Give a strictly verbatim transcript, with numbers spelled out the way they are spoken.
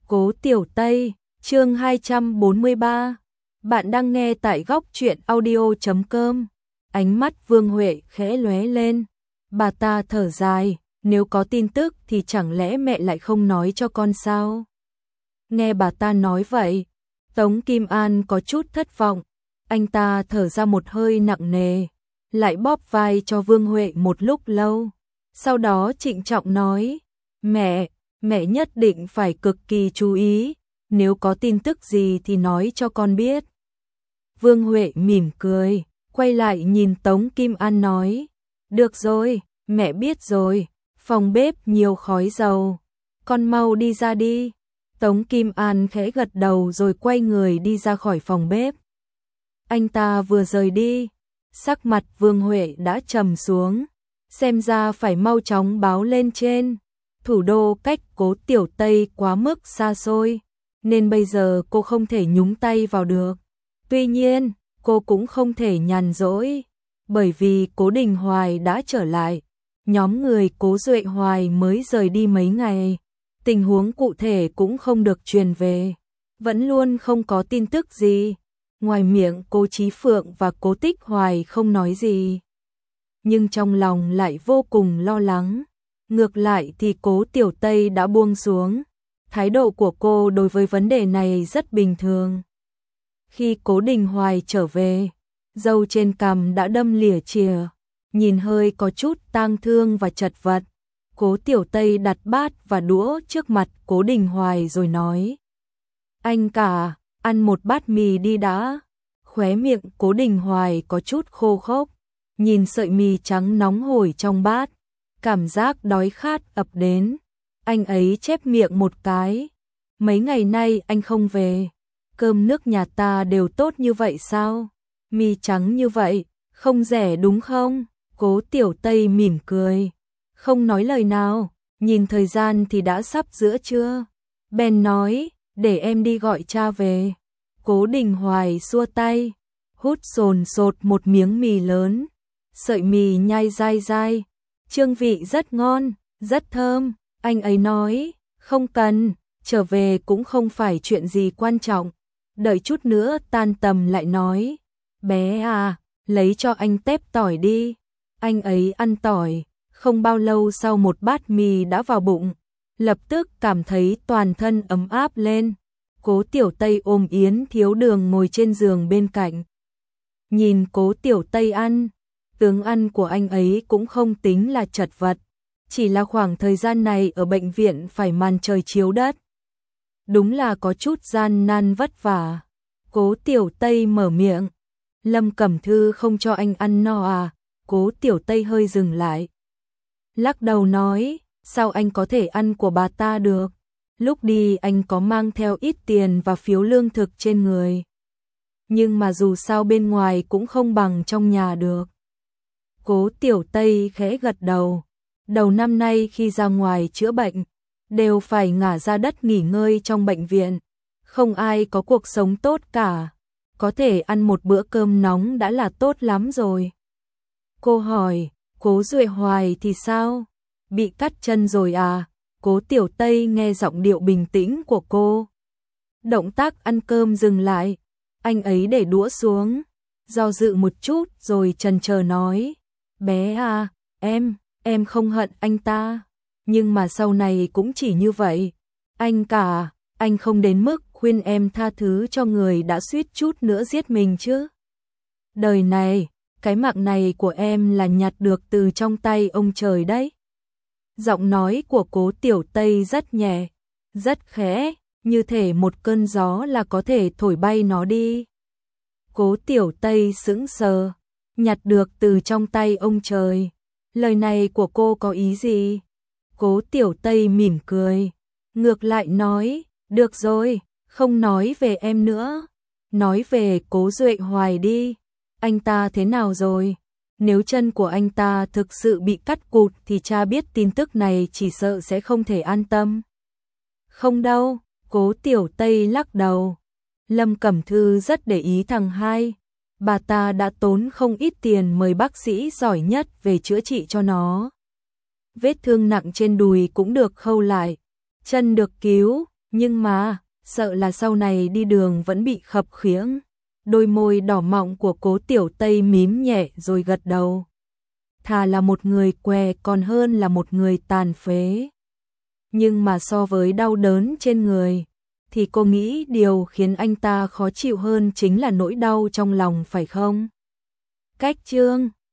Cố Tiểu Tây, chương hai trăm bốn mươi ba. Bạn đang nghe tại góc truyện audio chấm com. Ánh mắt Vương Huệ khẽ lóe lên. Bà ta thở dài, nếu có tin tức thì chẳng lẽ mẹ lại không nói cho con sao? Nghe bà ta nói vậy, Tống Kim An có chút thất vọng. Anh ta thở ra một hơi nặng nề, lại bóp vai cho Vương Huệ một lúc lâu. Sau đó trịnh trọng nói, mẹ, mẹ nhất định phải cực kỳ chú ý, nếu có tin tức gì thì nói cho con biết. Vương Huệ mỉm cười, quay lại nhìn Tống Kim An nói, được rồi, mẹ biết rồi, phòng bếp nhiều khói dầu, con mau đi ra đi. Tống Kim An khẽ gật đầu rồi quay người đi ra khỏi phòng bếp. Anh ta vừa rời đi, sắc mặt Vương Huệ đã trầm xuống, xem ra phải mau chóng báo lên trên. Thủ đô cách Cố Tiểu Tây quá mức xa xôi, nên bây giờ cô không thể nhúng tay vào được. Tuy nhiên, cô cũng không thể nhàn rỗi, bởi vì Cố Đình Hoài đã trở lại. Nhóm người Cố Duệ Hoài mới rời đi mấy ngày, tình huống cụ thể cũng không được truyền về, vẫn luôn không có tin tức gì. Ngoài miệng Cố Chí Phượng và Cố Tích Hoài không nói gì, nhưng trong lòng lại vô cùng lo lắng. Ngược lại thì Cố Tiểu Tây đã buông xuống, thái độ của cô đối với vấn đề này rất bình thường. Khi Cố Đình Hoài trở về, râu trên cằm đã đâm lìa chìa, nhìn hơi có chút tang thương và chật vật. Cố Tiểu Tây đặt bát và đũa trước mặt Cố Đình Hoài rồi nói, anh cả, ăn một bát mì đi đã. Khóe miệng Cố Đình Hoài có chút khô khốc, nhìn sợi mì trắng nóng hổi trong bát, cảm giác đói khát ập đến. Anh ấy chép miệng một cái, mấy ngày nay anh không về, cơm nước nhà ta đều tốt như vậy sao? Mì trắng như vậy, không rẻ đúng không? Cố Tiểu Tây mỉm cười, không nói lời nào, nhìn thời gian thì đã sắp giữa trưa. Bèn nói, để em đi gọi cha về. Cố Đình Hoài xua tay, hút sồn sột một miếng mì lớn, sợi mì nhai dai dai, chương vị rất ngon, rất thơm. Anh ấy nói, không cần, trở về cũng không phải chuyện gì quan trọng. Đợi chút nữa tan tầm lại nói, bé à, lấy cho anh tép tỏi đi. Anh ấy ăn tỏi, không bao lâu sau một bát mì đã vào bụng, lập tức cảm thấy toàn thân ấm áp lên. Cố Tiểu Tây ôm Yến Thiếu Đường ngồi trên giường bên cạnh. Nhìn Cố Tiểu Tây ăn, tướng ăn của anh ấy cũng không tính là chật vật, chỉ là khoảng thời gian này ở bệnh viện phải màn trời chiếu đất. Đúng là có chút gian nan vất vả. Cố Tiểu Tây mở miệng, Lâm Cẩm Thư không cho anh ăn no à? Cố Tiểu Tây hơi dừng lại, lắc đầu nói, sao anh có thể ăn của bà ta được? Lúc đi anh có mang theo ít tiền và phiếu lương thực trên người, nhưng mà dù sao bên ngoài cũng không bằng trong nhà được. Cố Tiểu Tây khẽ gật đầu, đầu năm nay khi ra ngoài chữa bệnh, đều phải ngả ra đất nghỉ ngơi trong bệnh viện, không ai có cuộc sống tốt cả, có thể ăn một bữa cơm nóng đã là tốt lắm rồi. Cô hỏi, Cố Duệ Hoài thì sao? Bị cắt chân rồi à? Cố Tiểu Tây nghe giọng điệu bình tĩnh của cô, động tác ăn cơm dừng lại, anh ấy để đũa xuống, do dự một chút rồi chần chờ nói, bé à, em, em không hận anh ta, nhưng mà sau này cũng chỉ như vậy. Anh cả, anh không đến mức khuyên em tha thứ cho người đã suýt chút nữa giết mình chứ. Đời này, cái mạng này của em là nhặt được từ trong tay ông trời đấy. Giọng nói của Cố Tiểu Tây rất nhẹ, rất khẽ, như thể một cơn gió là có thể thổi bay nó đi. Cố Tiểu Tây sững sờ, nhặt được từ trong tay ông trời. Lời này của cô có ý gì? Cố Tiểu Tây mỉm cười, ngược lại nói, được rồi, không nói về em nữa, nói về Cố Duệ Hoài đi. Anh ta thế nào rồi? Nếu chân của anh ta thực sự bị cắt cụt thì cha biết tin tức này chỉ sợ sẽ không thể an tâm. Không đâu, Cố Tiểu Tây lắc đầu. Lâm Cẩm Thư rất để ý thằng hai. Bà ta đã tốn không ít tiền mời bác sĩ giỏi nhất về chữa trị cho nó. Vết thương nặng trên đùi cũng được khâu lại, chân được cứu, Nhưng mà, sợ là sau này đi đường vẫn bị khập khiễng. Đôi môi đỏ mọng của Cố Tiểu Tây mím nhẹ rồi gật đầu. Thà là một người què còn hơn là một người tàn phế. Nhưng mà so với đau đớn trên người, thì cô nghĩ điều khiến anh ta khó chịu hơn chính là nỗi đau trong lòng phải không? Cách chương